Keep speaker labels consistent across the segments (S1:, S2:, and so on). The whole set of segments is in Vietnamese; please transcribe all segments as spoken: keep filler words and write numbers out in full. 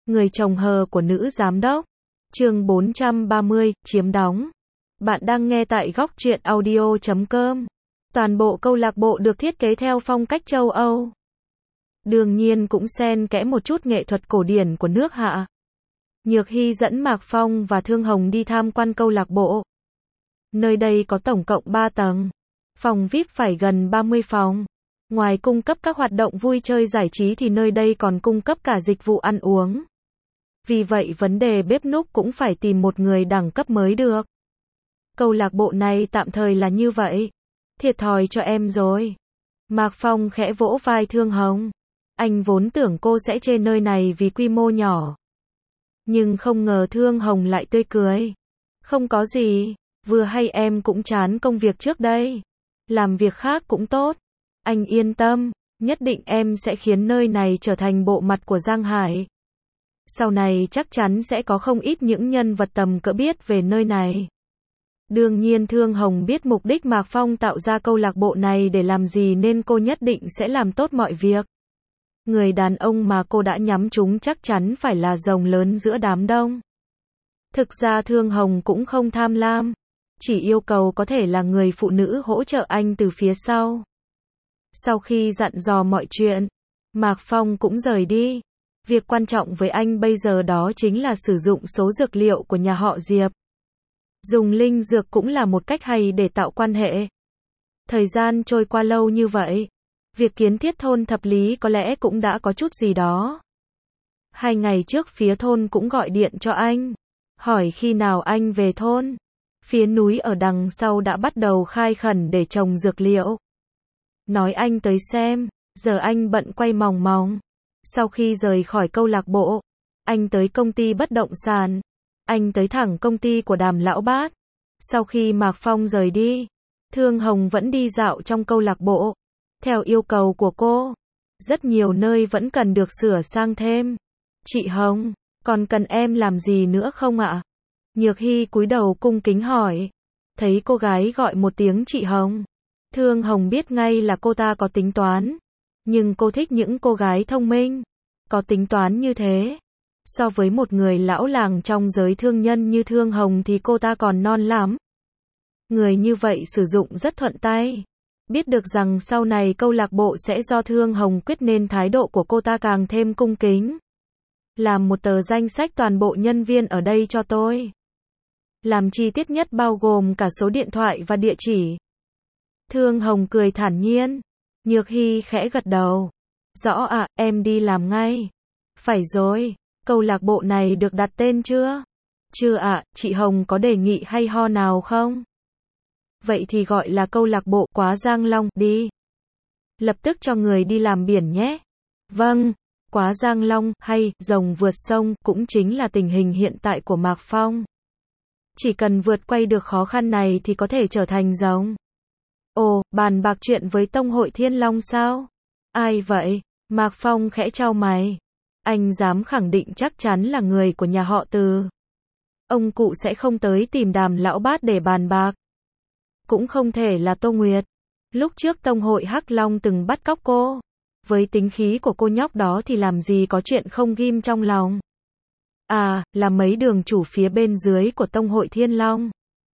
S1: Người chồng hờ của nữ giám đốc. Chương bốn trăm ba mươi, chiếm đóng. Bạn đang nghe tại góc truyện audio chấm com. Toàn bộ câu lạc bộ được thiết kế theo phong cách châu Âu. Đương nhiên cũng xen kẽ một chút nghệ thuật cổ điển của nước Hạ. Nhược Hy dẫn Mạc Phong và Thương Hồng đi tham quan câu lạc bộ. Nơi đây có tổng cộng ba tầng. Phòng vi ai pi phải gần ba mươi phòng. Ngoài cung cấp các hoạt động vui chơi giải trí thì nơi đây còn cung cấp cả dịch vụ ăn uống. Vì vậy vấn đề bếp núc cũng phải tìm một người đẳng cấp mới được. Câu lạc bộ này tạm thời là như vậy. Thiệt thòi cho em rồi. Mạc Phong khẽ vỗ vai Thương Hồng. Anh vốn tưởng cô sẽ chê nơi này vì quy mô nhỏ. Nhưng không ngờ Thương Hồng lại tươi cười. Không có gì, vừa hay em cũng chán công việc trước đây. Làm việc khác cũng tốt. Anh yên tâm, nhất định em sẽ khiến nơi này trở thành bộ mặt của Giang Hải. Sau này chắc chắn sẽ có không ít những nhân vật tầm cỡ biết về nơi này. Đương nhiên Thương Hồng biết mục đích Mạc Phong tạo ra câu lạc bộ này để làm gì nên cô nhất định sẽ làm tốt mọi việc. Người đàn ông mà cô đã nhắm trúng chắc chắn phải là rồng lớn giữa đám đông. Thực ra Thương Hồng cũng không tham lam, chỉ yêu cầu có thể là người phụ nữ hỗ trợ anh từ phía sau. Sau khi dặn dò mọi chuyện, Mạc Phong cũng rời đi. Việc quan trọng với anh bây giờ đó chính là sử dụng số dược liệu của nhà họ Diệp. Dùng linh dược cũng là một cách hay để tạo quan hệ. Thời gian trôi qua lâu như vậy, việc kiến thiết thôn Thập Lý có lẽ cũng đã có chút gì đó. Hai ngày trước phía thôn cũng gọi điện cho anh, hỏi khi nào anh về thôn. Phía núi ở đằng sau đã bắt đầu khai khẩn để trồng dược liệu. Nói anh tới xem, giờ anh bận quay mòng mòng. Sau khi rời khỏi câu lạc bộ, anh tới công ty bất động sản. Anh tới thẳng công ty của Đàm lão bát. Sau khi Mạc Phong rời đi, Thương Hồng vẫn đi dạo trong câu lạc bộ. Theo yêu cầu của cô, rất nhiều nơi vẫn cần được sửa sang thêm. Chị Hồng, còn cần em làm gì nữa không ạ? Nhược Hy cúi đầu cung kính hỏi. Thấy cô gái gọi một tiếng chị Hồng, Thương Hồng biết ngay là cô ta có tính toán. Nhưng cô thích những cô gái thông minh, có tính toán như thế. So với một người lão làng trong giới thương nhân như Thương Hồng thì cô ta còn non lắm. Người như vậy sử dụng rất thuận tay. Biết được rằng sau này câu lạc bộ sẽ do Thương Hồng quyết nên thái độ của cô ta càng thêm cung kính. Làm một tờ danh sách toàn bộ nhân viên ở đây cho tôi. Làm chi tiết nhất bao gồm cả số điện thoại và địa chỉ. Thương Hồng cười thản nhiên. Nhược Hy khẽ gật đầu. Rõ ạ, em đi làm ngay. Phải rồi, câu lạc bộ này được đặt tên chưa? Chưa ạ, chị Hồng có đề nghị hay ho nào không? Vậy thì gọi là câu lạc bộ Quá Giang Long đi. Lập tức cho người đi làm biển nhé. Vâng, Quá Giang Long hay rồng vượt sông cũng chính là tình hình hiện tại của Mạc Phong. Chỉ cần vượt qua được khó khăn này thì có thể trở thành rồng. Ồ, bàn bạc chuyện với Tông hội Thiên Long sao? Ai vậy? Mạc Phong khẽ chau mày. Anh dám khẳng định chắc chắn là người của nhà họ Từ. Ông cụ sẽ không tới tìm Đàm lão bát để bàn bạc. Cũng không thể là Tô Nguyệt. Lúc trước Tông hội Hắc Long từng bắt cóc cô. Với tính khí của cô nhóc đó thì làm gì có chuyện không ghim trong lòng. À, là mấy đường chủ phía bên dưới của Tông hội Thiên Long.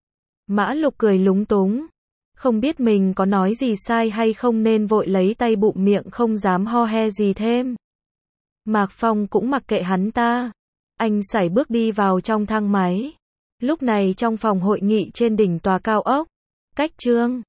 S1: Mã Lục cười lúng túng. Không biết mình có nói gì sai hay không nên vội lấy tay bụm miệng không dám ho he gì thêm. Mạc Phong cũng mặc kệ hắn ta. Anh sải bước đi vào trong thang máy. Lúc này trong phòng hội nghị trên đỉnh tòa cao ốc, cách Trương